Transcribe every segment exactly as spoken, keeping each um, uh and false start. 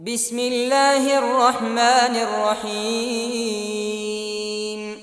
بسم الله الرحمن الرحيم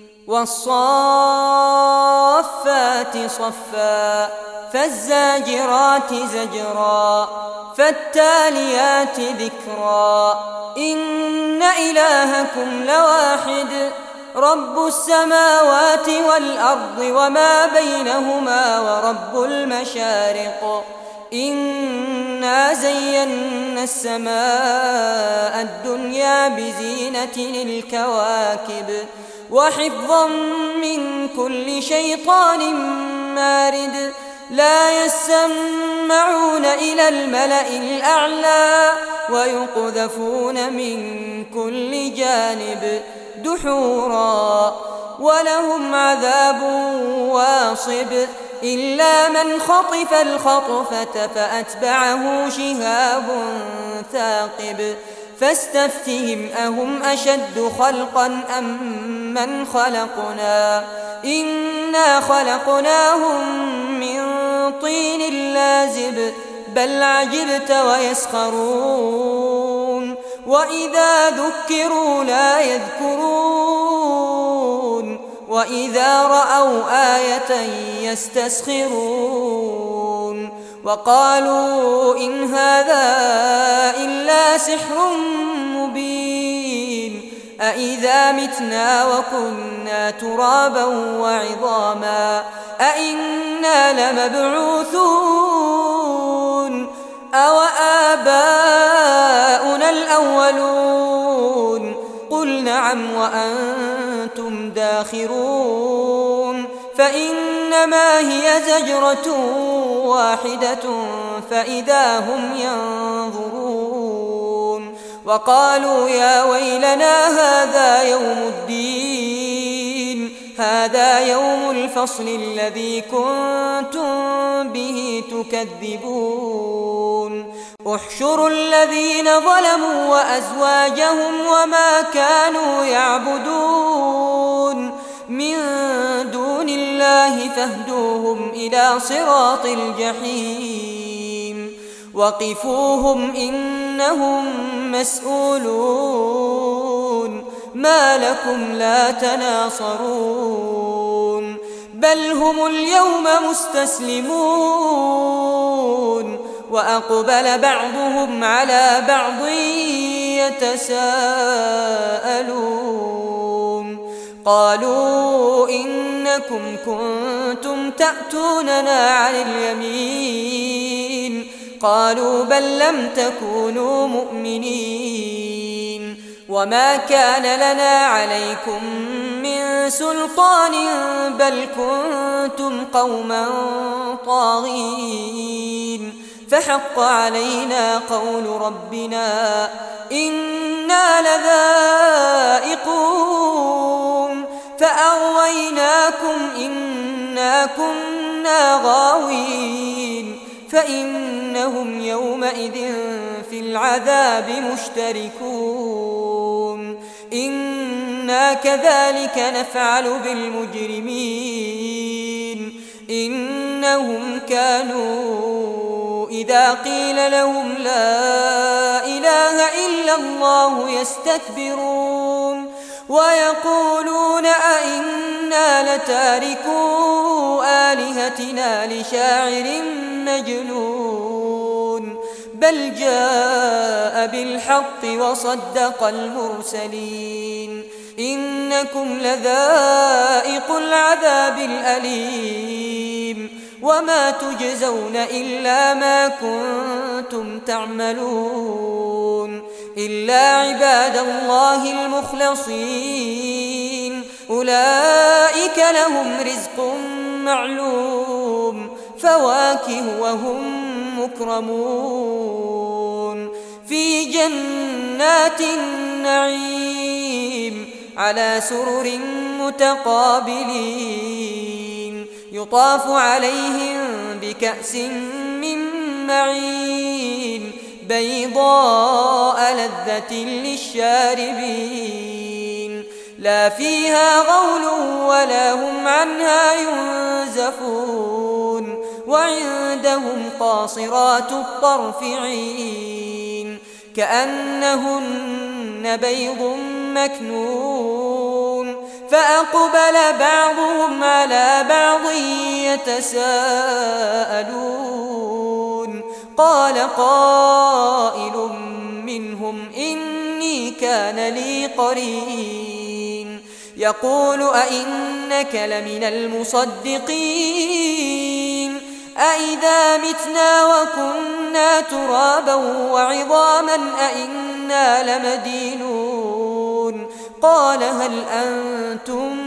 والصافات صفا فالزاجرات زجرا فالتاليات ذكرا إن إلهكم لواحد رب السماوات والأرض وما بينهما ورب المشارق إنا زينا السماء الدنيا بزينة الكواكب وحفظا من كل شيطان مارد لا يسمعون إلى الملأ الأعلى ويقذفون من كل جانب دحورا ولهم عذاب واصب إلا من خطف الخطفة فأتبعه شهاب ثاقب فاستفتهم أهم أشد خلقا أم من خلقنا إنا خلقناهم من طين لازب بل عجبت ويسخرون وإذا ذكروا لا يذكرون وإذا رأوا آية يستسخرون وقالوا إن هذا إلا سحر مبين أإذا متنا وكنا ترابا وعظاما أإنا لمبعوثون أو آباؤنا الأولون قل نعم وأنتم داخرون فإنما هي زجرة واحدة فإذا هم ينظرون وقالوا يا ويلنا هذا يوم الدين هذا يوم الفصل الذي كنتم به تكذبون احشروا الذين ظلموا وأزواجهم وما كانوا يعبدون من دون الله فاهدوهم إلى صراط الجحيم وقفوهم إنهم مسؤولون ما لكم لا تناصرون بل هم اليوم مستسلمون وأقبل بعضهم على بعض يتساءلون قالوا إنكم كنتم تأتوننا عن اليمين قالوا بل لم تكونوا مؤمنين وما كان لنا عليكم من سلطان بل كنتم قوما طاغين فحق علينا قول ربنا إنا لذائقون فأغويناكم إنا كنا غاوين فإنهم يومئذ في العذاب مشتركون إنا كذلك نفعل بالمجرمين إنهم كانوا إذا قيل لهم لا إله إلا الله يستكبرون ويقولون أئنا لتاركو آلهتنا لشاعر مجنون بل جاء بالحق وصدق المرسلين إنكم لذائق العذاب الأليم وما تجزون إلا ما كنتم تعملون إلا عباد الله المخلصين أولئك لهم رزق معلوم فواكه وهم مكرمون في جنات النعيم على سرر متقابلين يطاف عليهم بكأس من معين بيضاء لذة للشاربين لا فيها غول ولا هم عنها ينزفون وعندهم قاصرات الطرف عين كأنهن بيض مكنون فأقبل بعضهم على بعض يتساءلون قال قائل منهم إني كان لي قرين يقول أئنك لمن المصدقين أئذا متنا وكنا ترابا وعظاما أئنا لمدينون قال هل أنتم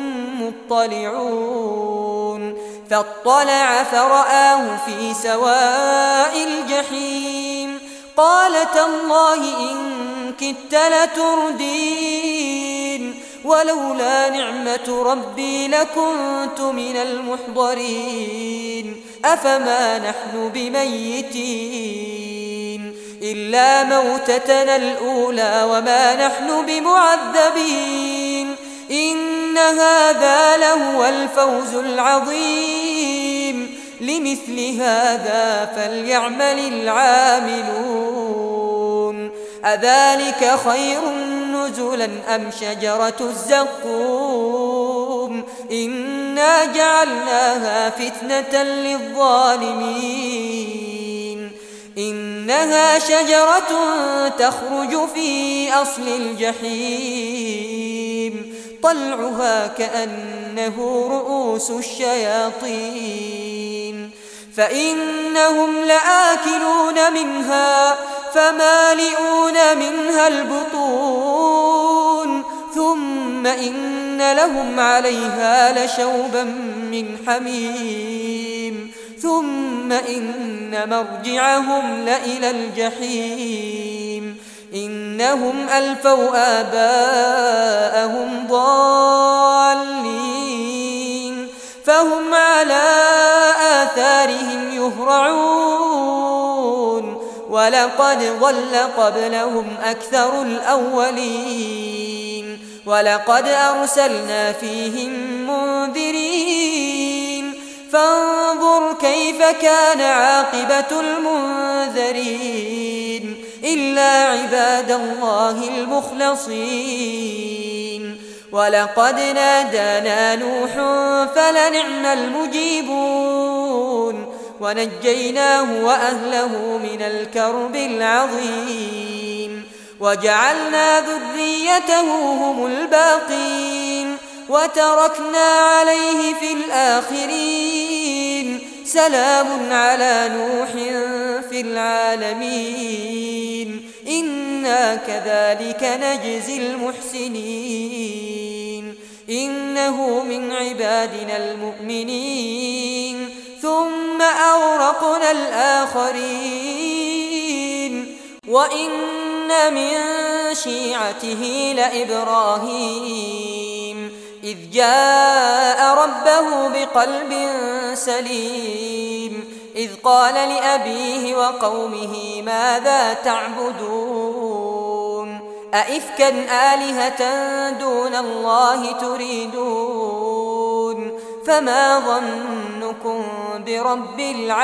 مطلعون فاطلع فرآه في سواء الجحيم قال تالله إن كدت لتردين ولولا نعمة ربي لكنت من المحضرين أفما نحن بميتين إلا موتتنا الأولى وما نحن بمعذبين إن هذا لهو الفوز العظيم لمثل هذا فليعمل العاملون أذلك خير نزلا أم شجرة الزقوم إنا جعلناها فتنة للظالمين إنها شجرة تخرج في أصل الجحيم طلعها كأنه رؤوس الشياطين فإنهم لآكلون منها فمالئون منها البطون ثم إن لهم عليها لشوبا من حميم ثم إن مرجعهم لإلى الجحيم إنهم ألفوا آباءهم ضالين فهم على آثارهم يهرعون ولقد ضل قبلهم أكثر الأولين ولقد أرسلنا فيهم منذرين فانظر كيف كان عاقبة المنذرين إلا عباد الله المخلصين ولقد نادانا نوح فلنعم المجيبون ونجيناه وأهله من الكرب العظيم وجعلنا ذريته هم الباقين وتركنا عليه في الآخرين سلام على نوح في العالمين إنا كذلك نجزي المحسنين إنه من عبادنا المؤمنين ثم أورقنا الآخرين وإن من شيعته لإبراهيم إذ جاء ربه بقلب سليم إذ قال لأبيه وقومه ماذا تعبدون أئفكا آلهة دون الله تريدون فما ظنكم برب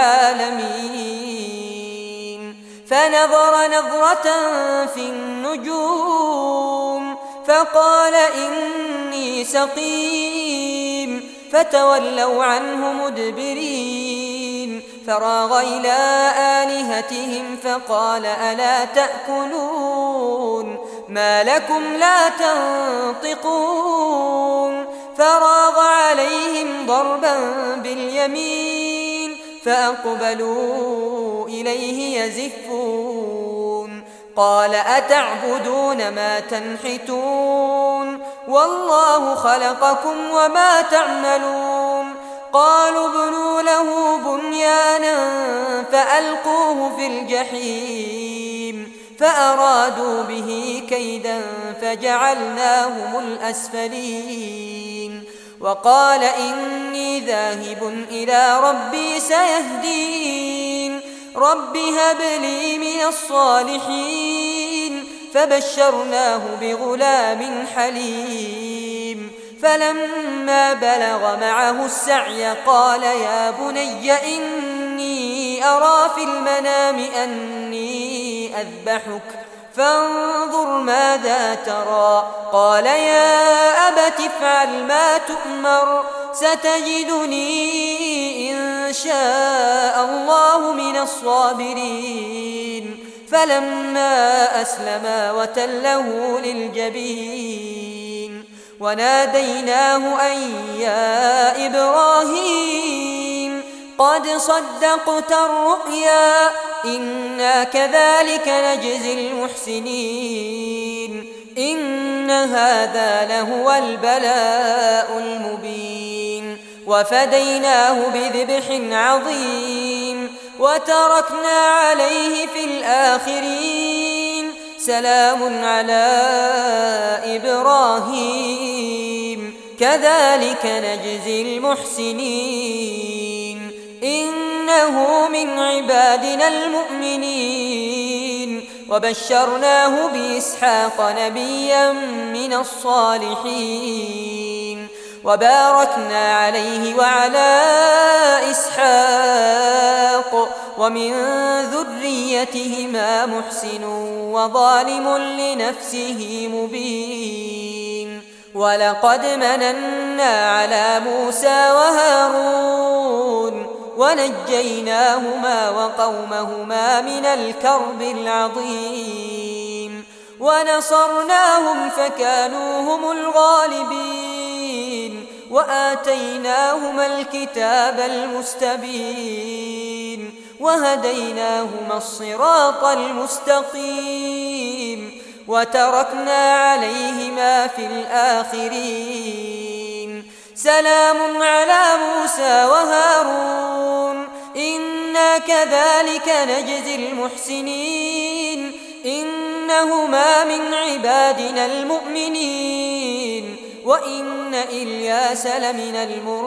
العالمين فنظر نظرة في النجوم فقال إني سقيم فتولوا عنه مدبرين فراغ إلى آلهتهم فقال ألا تأكلون ما لكم لا تنطقون فراغ عليهم ضربا باليمين فأقبلوا إليه يزفون قال أتعبدون ما تنحتون والله خلقكم وما تعملون قالوا ابنوا له بنيانا فألقوه في الجحيم فأرادوا به كيدا فجعلناهم الأسفلين وقال إني ذاهب إلى ربي سيهدين رب هب لي من الصالحين فبشرناه بغلام حليم فلما بلغ معه السعي قال يا بني إني أرى في المنام أني أذبحك فانظر ماذا ترى. قال يا أبت افعل ما تؤمر ستجدني إن شاء الله من الصابرين. فلما أسلما وتله للجبين وناديناه أن يا إبراهيم قد صدقت الرؤيا إنا كذلك نجزي المحسنين إن هذا لهو البلاء المبين. وفديناه بذبح عظيم وتركنا عليه في الآخرين سلام على إبراهيم كذلك نجزي المحسنين إنه من عبادنا المؤمنين. وبشرناه بإسحاق نبيا من الصالحين وباركنا عليه وعلى إسحاق ومن ذريتهما محسن وظالم لنفسه مبين. ولقد مننا على موسى وهارون ونجيناهما وقومهما من الكرب العظيم ونصرناهم فكانوا هم الغالبين وآتيناهما الكتاب المستبين وهديناهما الصراط المستقيم وتركنا عليهما في الآخرين سلام على موسى وهارون إنا كذلك نجزي المحسنين إنهما من عبادنا المؤمنين وإن إلياس لمن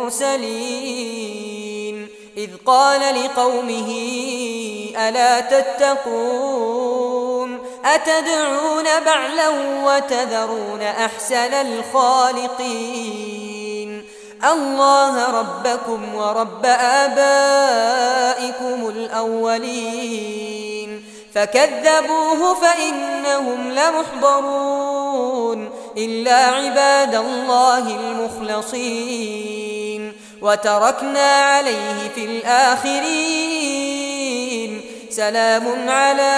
المرسلين إذ قال لقومه ألا تتقون أتدعون بعلا وتذرون أحسن الخالقين الله ربكم ورب آبائكم الأولين فكذبوه فإنهم لمحضرون إلا عباد الله المخلصين وتركنا عليه في الآخرين سلام على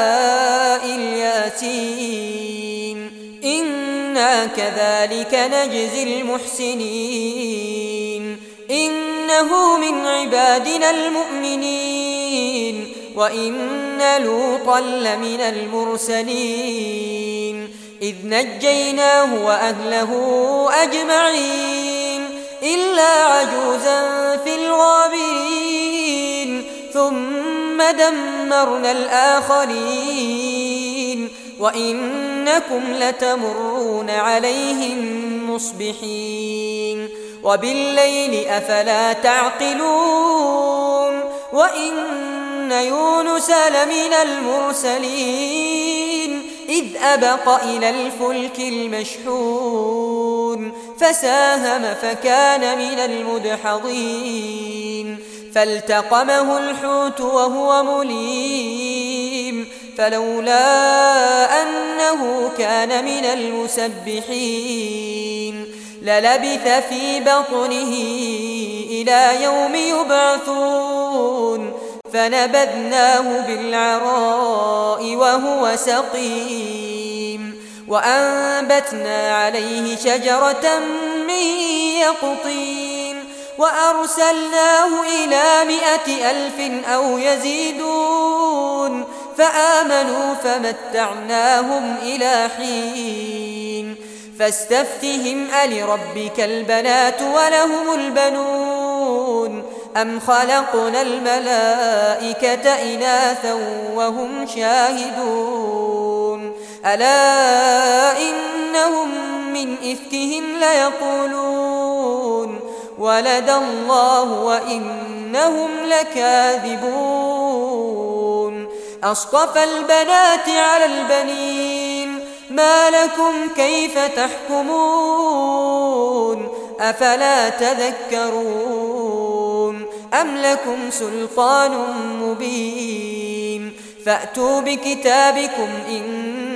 الياسين إنا كذلك نجزي المحسنين إنه من عبادنا المؤمنين وإن لوطا لمن المرسلين إذ نجيناه وأهله أجمعين إلا عجوزا في الغابرين ثم دمرنا الآخرين وإنكم لتمرون عليهم مصبحين وبالليل أفلا تعقلون وإن يونس لمن المرسلين إذ أبق إلى الفلك المشحون فساهم فكان من المدحضين فالتقمه الحوت وهو مليم فلولا أنه كان من المسبحين للبث في بطنه إلى يوم يبعثون فنبذناه بالعراء وهو سقيم وأنبتنا عليه شجرة من يقطين وأرسلناه إلى مائة ألف أو يزيدون فآمنوا فمتعناهم إلى حين فاستفتهم ألربك البنات ولهم البنون أم خلقنا الملائكة إناثا وهم شاهدون ألا إنهم من إفكهم ليقولون ولد الله وإنهم لكاذبون أصطفى البنات على البنين ما لكم كيف تحكمون أفلا تذكرون أم لكم سلطان مبين فأتوا بكتابكم إن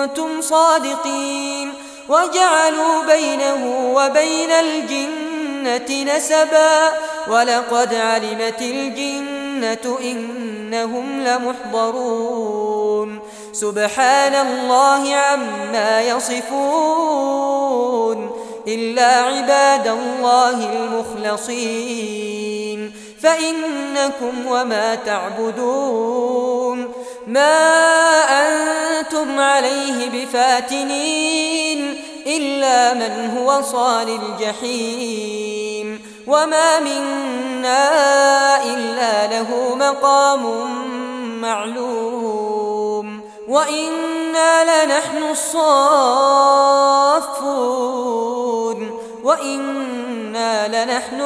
كنتم صادقين وجعلوا بينه وبين الجنة نسبا ولقد علمت الجنة إنهم لمحضرون سبحان الله عما يصفون إلا عباد الله المخلصين فإنكم وما تعبدون ما أنتم عليه بفاتنين إلا من هو صال الجحيم وما منا إلا له مقام معلوم وإنا لنحن الصافون وإنا لنحن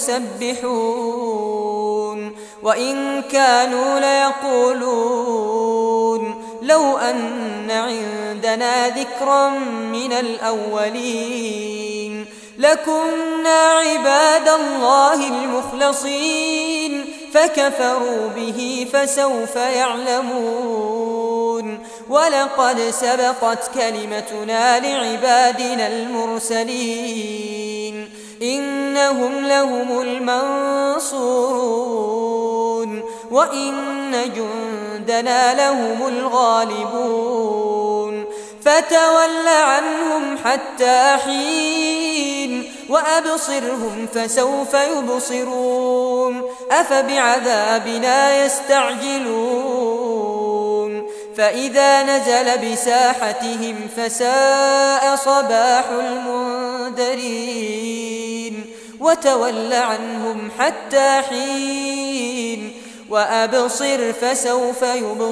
المسبحون وإن كانوا ليقولون لو أن عندنا ذكرا من الأولين لكنا عباد الله المخلصين فكفروا به فسوف يعلمون ولقد سبقت كلمتنا لعبادنا المرسلين إنهم لهم المنصورون وإن جندنا لهم الغالبون فتول عنهم حتى حين وأبصرهم فسوف يبصرون أفبعذابنا يستعجلون فإذا نزل بساحتهم فساء صباح المنذرين وتول عنهم حتى حين وأبصر فسوف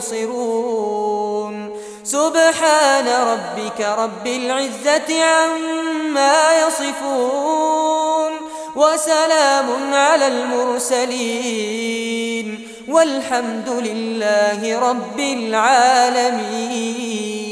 يبصرون سبحان ربك رب العزة عما يصفون وسلام على المرسلين والحمد لله رب العالمين.